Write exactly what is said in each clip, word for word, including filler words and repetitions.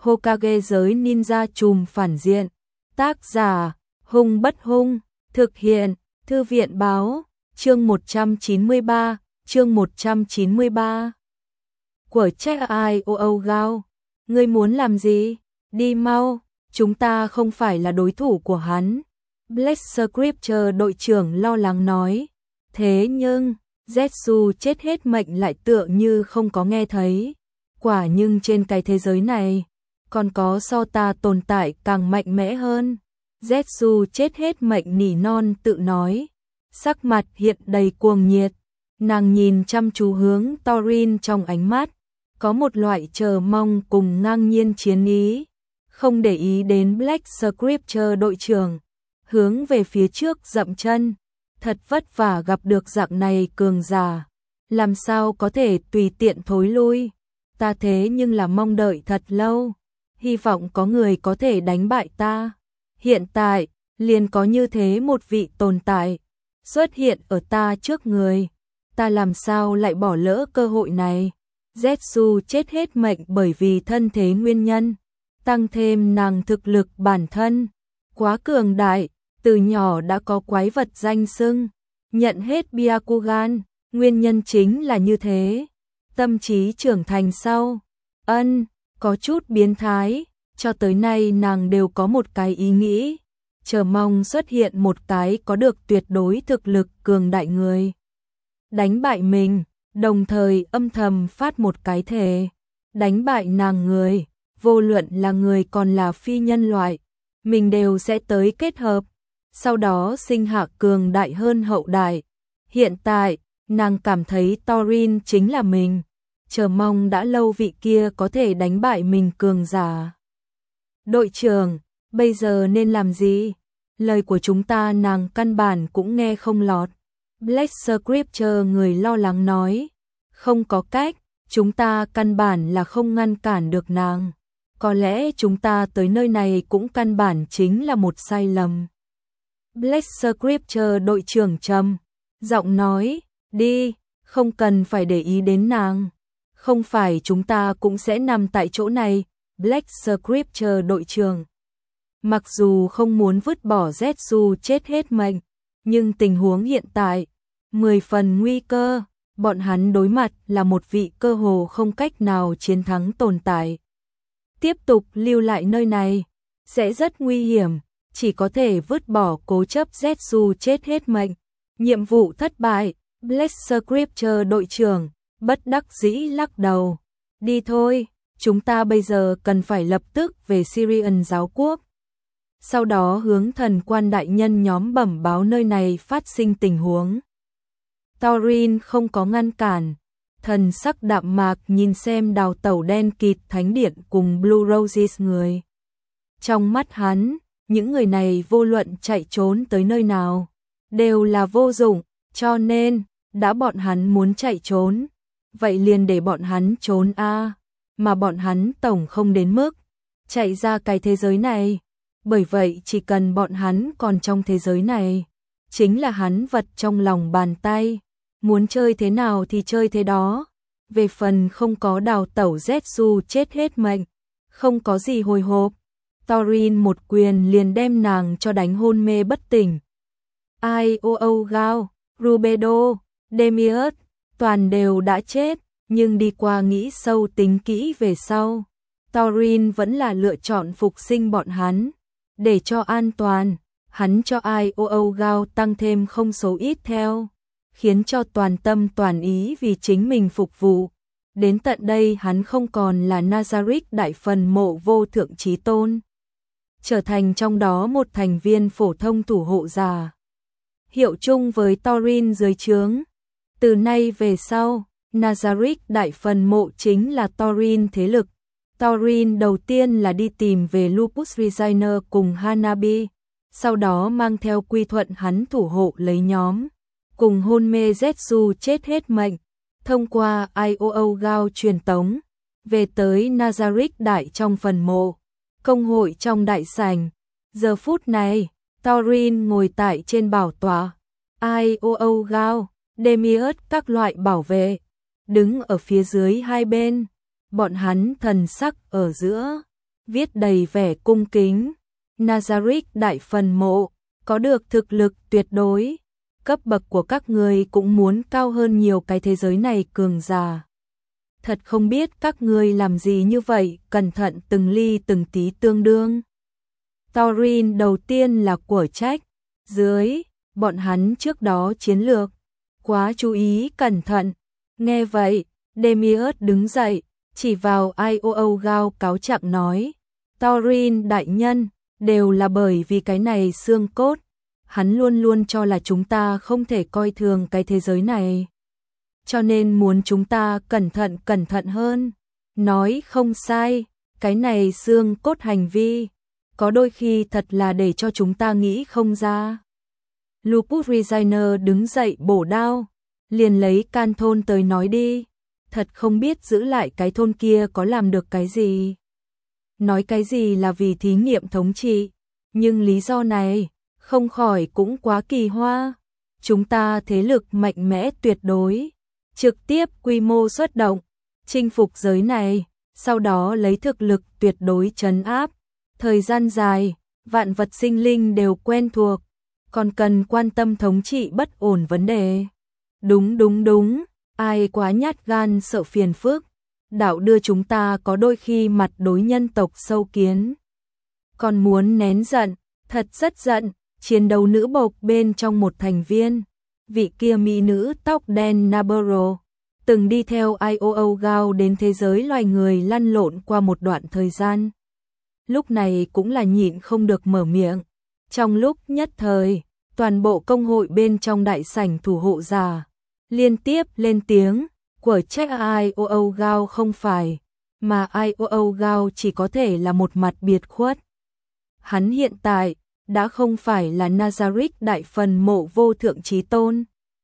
Hokage giới ninja trùm phản diện. Tác giả, Hung Bất Hung, thực hiện, Thư viện báo, chương một trăm chín mươi ba, chương một trăm chín mươi ba. Của Check I O O Gao, ngươi muốn làm gì? Đi mau, chúng ta không phải là đối thủ của hắn. Black Scripture đội trưởng lo lắng nói. Thế nhưng, Zetsu chết hết mệnh lại tựa như không có nghe thấy. Quả nhưng trên cái thế giới này, còn có so ta tồn tại càng mạnh mẽ hơn. Zetsu chết hết mệnh nỉ non tự nói. Sắc mặt hiện đầy cuồng nhiệt. Nàng nhìn chăm chú hướng Thorin trong ánh mắt. Có một loại chờ mong cùng ngang nhiên chiến ý. Không để ý đến Black Scripture đội trưởng. Hướng về phía trước dậm chân. Thật vất vả gặp được dạng này cường giả. Làm sao có thể tùy tiện thối lui. Ta thế nhưng là mong đợi thật lâu. Hy vọng có người có thể đánh bại ta. Hiện tại, liền có như thế một vị tồn tại. Xuất hiện ở ta trước người. Ta làm sao lại bỏ lỡ cơ hội này. Zetsu chết hết mệnh bởi vì thân thế nguyên nhân. Tăng thêm nàng thực lực bản thân. Quá cường đại, từ nhỏ đã có quái vật danh xưng. Nhận hết Byakugan, nguyên nhân chính là như thế. Tâm trí trưởng thành sau. Ân, có chút biến thái. Cho tới nay nàng đều có một cái ý nghĩ. Chờ mong xuất hiện một cái có được tuyệt đối thực lực cường đại người. Đánh bại mình, đồng thời âm thầm phát một cái thề. Đánh bại nàng người, vô luận là người còn là phi nhân loại. Mình đều sẽ tới kết hợp. Sau đó sinh hạ cường đại hơn hậu đại. Hiện tại, nàng cảm thấy Thorin chính là mình. Chờ mong đã lâu vị kia có thể đánh bại mình cường giả. Đội trưởng, bây giờ nên làm gì? Lời của chúng ta nàng căn bản cũng nghe không lọt. Black Scripture người lo lắng nói. Không có cách, chúng ta căn bản là không ngăn cản được nàng. Có lẽ chúng ta tới nơi này cũng căn bản chính là một sai lầm. Black Scripture đội trưởng trầm giọng nói, đi, không cần phải để ý đến nàng. Không phải chúng ta cũng sẽ nằm tại chỗ này. Black Scripture đội trưởng. Mặc dù không muốn vứt bỏ Zetsu chết hết mệnh, nhưng tình huống hiện tại, mười phần nguy cơ, bọn hắn đối mặt là một vị cơ hồ không cách nào chiến thắng tồn tại. Tiếp tục lưu lại nơi này, sẽ rất nguy hiểm, chỉ có thể vứt bỏ cố chấp Zetsu chết hết mệnh. Nhiệm vụ thất bại, Black Scripture đội trưởng, bất đắc dĩ lắc đầu. Đi thôi, chúng ta bây giờ cần phải lập tức về Syrian giáo quốc. Sau đó hướng thần quan đại nhân nhóm bẩm báo nơi này phát sinh tình huống. Thorin không có ngăn cản. Thần sắc đạm mạc nhìn xem đào tẩu đen kịt thánh điện cùng Blue Roses người. Trong mắt hắn, những người này vô luận chạy trốn tới nơi nào, đều là vô dụng, cho nên, đã bọn hắn muốn chạy trốn, vậy liền để bọn hắn trốn a, mà bọn hắn tổng không đến mức chạy ra cái thế giới này, bởi vậy chỉ cần bọn hắn còn trong thế giới này, chính là hắn vật trong lòng bàn tay, muốn chơi thế nào thì chơi thế đó. Về phần không có đào tẩu Zetsu chết hết mệnh, không có gì hồi hộp. Thorin một quyền liền đem nàng cho đánh hôn mê bất tỉnh. I O O Gao, Rubedo, Demiurge, toàn đều đã chết, nhưng đi qua nghĩ sâu tính kỹ về sau. Thorin vẫn là lựa chọn phục sinh bọn hắn. Để cho an toàn, hắn cho I O O Gao tăng thêm không số ít theo, khiến cho toàn tâm toàn ý vì chính mình phục vụ. Đến tận đây hắn không còn là Nazarick đại phần mộ vô thượng chí tôn, trở thành trong đó một thành viên phổ thông thủ hộ giả. Hiệu chung với Thorin dưới trướng. Từ nay về sau, Nazarick đại phần mộ chính là Thorin thế lực. Thorin đầu tiên là đi tìm về Lupus Resigner cùng Hanabi, sau đó mang theo quy thuận hắn thủ hộ lấy nhóm, cùng hôn mê Zetsu chết hết mệnh, thông qua I O O Gao truyền tống, về tới Nazarick đại trong phần mộ, công hội trong đại sảnh. Giờ phút này, Thorin ngồi tại trên bảo tọa, I O O Gao, Demiurge các loại bảo vệ, đứng ở phía dưới hai bên. Bọn hắn thần sắc ở giữa, viết đầy vẻ cung kính. Nazarick đại phần mộ, có được thực lực tuyệt đối, cấp bậc của các ngươi cũng muốn cao hơn nhiều cái thế giới này cường giả. Thật không biết các ngươi làm gì như vậy, cẩn thận từng ly từng tí tương đương. Thorin đầu tiên là của trách, dưới, bọn hắn trước đó chiến lược, quá chú ý cẩn thận. Nghe vậy, Demiurge đứng dậy, chỉ vào Ioo Gao cáo trạng nói, Thorin đại nhân, đều là bởi vì cái này xương cốt, hắn luôn luôn cho là chúng ta không thể coi thường cái thế giới này. Cho nên muốn chúng ta cẩn thận cẩn thận hơn. Nói không sai, cái này xương cốt hành vi, có đôi khi thật là để cho chúng ta nghĩ không ra. Lupus Resigner đứng dậy bổ đao, liền lấy can thôn tới nói đi, thật không biết giữ lại cái thôn kia có làm được cái gì. Nói cái gì là vì thí nghiệm thống trị, nhưng lý do này, không khỏi cũng quá kỳ hoa. Chúng ta thế lực mạnh mẽ tuyệt đối, trực tiếp quy mô xuất động, chinh phục giới này, sau đó lấy thực lực tuyệt đối trấn áp. Thời gian dài, vạn vật sinh linh đều quen thuộc, còn cần quan tâm thống trị bất ổn vấn đề. Đúng đúng đúng, ai quá nhát gan sợ phiền phức, đạo đưa chúng ta có đôi khi mặt đối nhân tộc sâu kiến. Còn muốn nén giận, thật rất giận, chiến đấu nữ bộc bên trong một thành viên, vị kia mỹ nữ tóc đen Naburo, từng đi theo Ioo Gao đến thế giới loài người lăn lộn qua một đoạn thời gian. Lúc này cũng là nhịn không được mở miệng. Trong lúc nhất thời, toàn bộ công hội bên trong đại sảnh thủ hộ giả liên tiếp lên tiếng, của trách Ioo Gao không phải, mà Ioo Gao chỉ có thể là một mặt biệt khuất. Hắn hiện tại đã không phải là Nazarick đại phần mộ vô thượng chí tôn.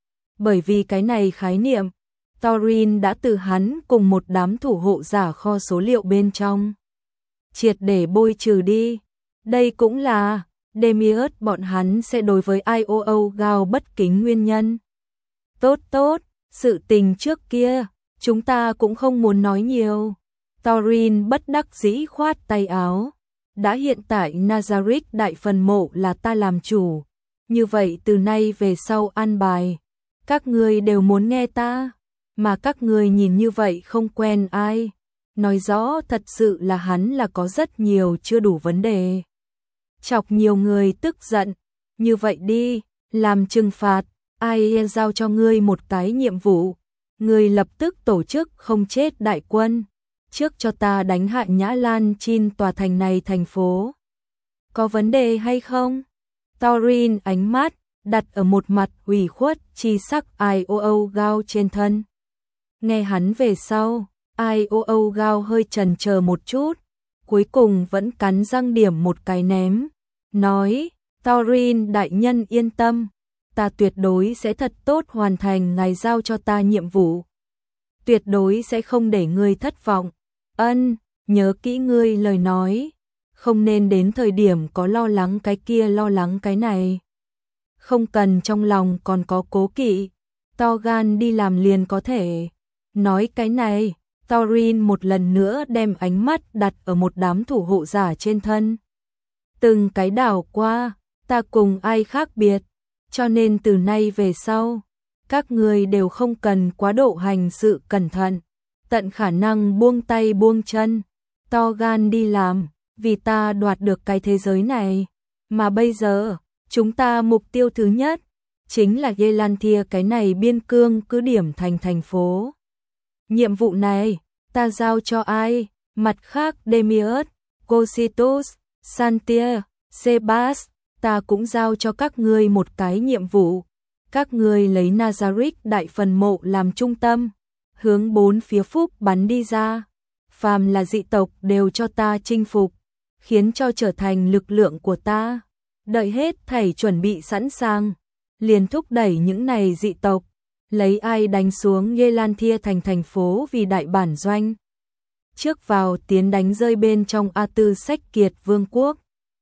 Bởi vì cái này khái niệm, Thorin đã từ hắn cùng một đám thủ hộ giả kho số liệu bên trong triệt để bôi trừ đi. Đây cũng là Demiurge bọn hắn sẽ đối với Ioo Gao bất kính nguyên nhân. Tốt tốt, sự tình trước kia, chúng ta cũng không muốn nói nhiều. Thorin bất đắc dĩ khoát tay áo. Đã hiện tại Nazarick đại phần mộ là ta làm chủ. Như vậy từ nay về sau an bài, các ngươi đều muốn nghe ta, mà các ngươi nhìn như vậy không quen ai. Nói rõ thật sự là hắn là có rất nhiều chưa đủ vấn đề. Chọc nhiều người tức giận, như vậy đi, làm trừng phạt, ai giao cho ngươi một cái nhiệm vụ, ngươi lập tức tổ chức không chết đại quân, trước cho ta đánh hạ Nhã Lan Chin tòa thành này thành phố. Có vấn đề hay không? Thorin ánh mắt đặt ở một mặt ủy khuất chi sắc Ioo Gao trên thân. Nghe hắn về sau, Ioo Gao hơi chần chờ một chút, cuối cùng vẫn cắn răng điểm một cái ném, nói, Thorin đại nhân yên tâm, ta tuyệt đối sẽ thật tốt hoàn thành ngài giao cho ta nhiệm vụ. Tuyệt đối sẽ không để ngươi thất vọng. Ân, nhớ kỹ ngươi lời nói, không nên đến thời điểm có lo lắng cái kia lo lắng cái này. Không cần trong lòng còn có cố kỵ, to gan đi làm liền có thể. Nói cái này, Thorin một lần nữa đem ánh mắt đặt ở một đám thủ hộ giả trên thân. Từng cái đảo qua, ta cùng ai khác biệt, cho nên từ nay về sau, các người đều không cần quá độ hành sự cẩn thận, tận khả năng buông tay buông chân, to gan đi làm, vì ta đoạt được cái thế giới này. Mà bây giờ, chúng ta mục tiêu thứ nhất, chính là Gelantia cái này biên cương cứ điểm thành thành phố. Nhiệm vụ này, ta giao cho ai? Mặt khác Demiurge, Cositus, Santia, Sebas, ta cũng giao cho các ngươi một cái nhiệm vụ. Các ngươi lấy Nazarick đại phần mộ làm trung tâm, hướng bốn phía phúc bắn đi ra. Phàm là dị tộc đều cho ta chinh phục, khiến cho trở thành lực lượng của ta. Đợi hết thảy chuẩn bị sẵn sàng, liền thúc đẩy những này dị tộc, lấy ai đánh xuống Gelantia thành thành phố vì đại bản doanh. Trước vào tiến đánh rơi bên trong A Tư Sách Kiệt Vương quốc.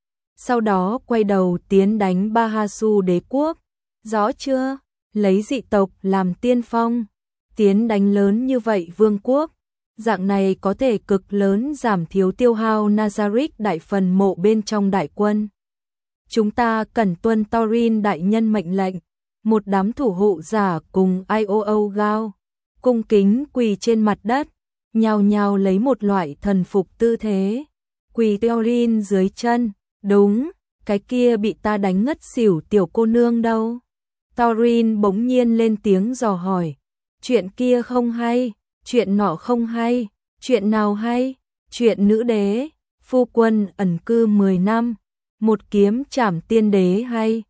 Sau đó quay đầu tiến đánh Bahasu đế quốc. Rõ chưa? Lấy dị tộc làm tiên phong, tiến đánh lớn như vậy vương quốc, dạng này có thể cực lớn giảm thiếu tiêu hao Nazarick đại phần mộ bên trong đại quân. Chúng ta cần tuân Thorin đại nhân mệnh lệnh. Một đám thủ hộ giả cùng i o o Gao cung kính quỳ trên mặt đất, nhao nhao lấy một loại thần phục tư thế, quỳ Thorin dưới chân. Đúng, cái kia bị ta đánh ngất xỉu tiểu cô nương đâu? Thorin bỗng nhiên lên tiếng dò hỏi. Chuyện kia không hay, chuyện nọ không hay, chuyện nào hay? Chuyện nữ đế, phu quân ẩn cư mười năm, một kiếm trảm tiên đế hay?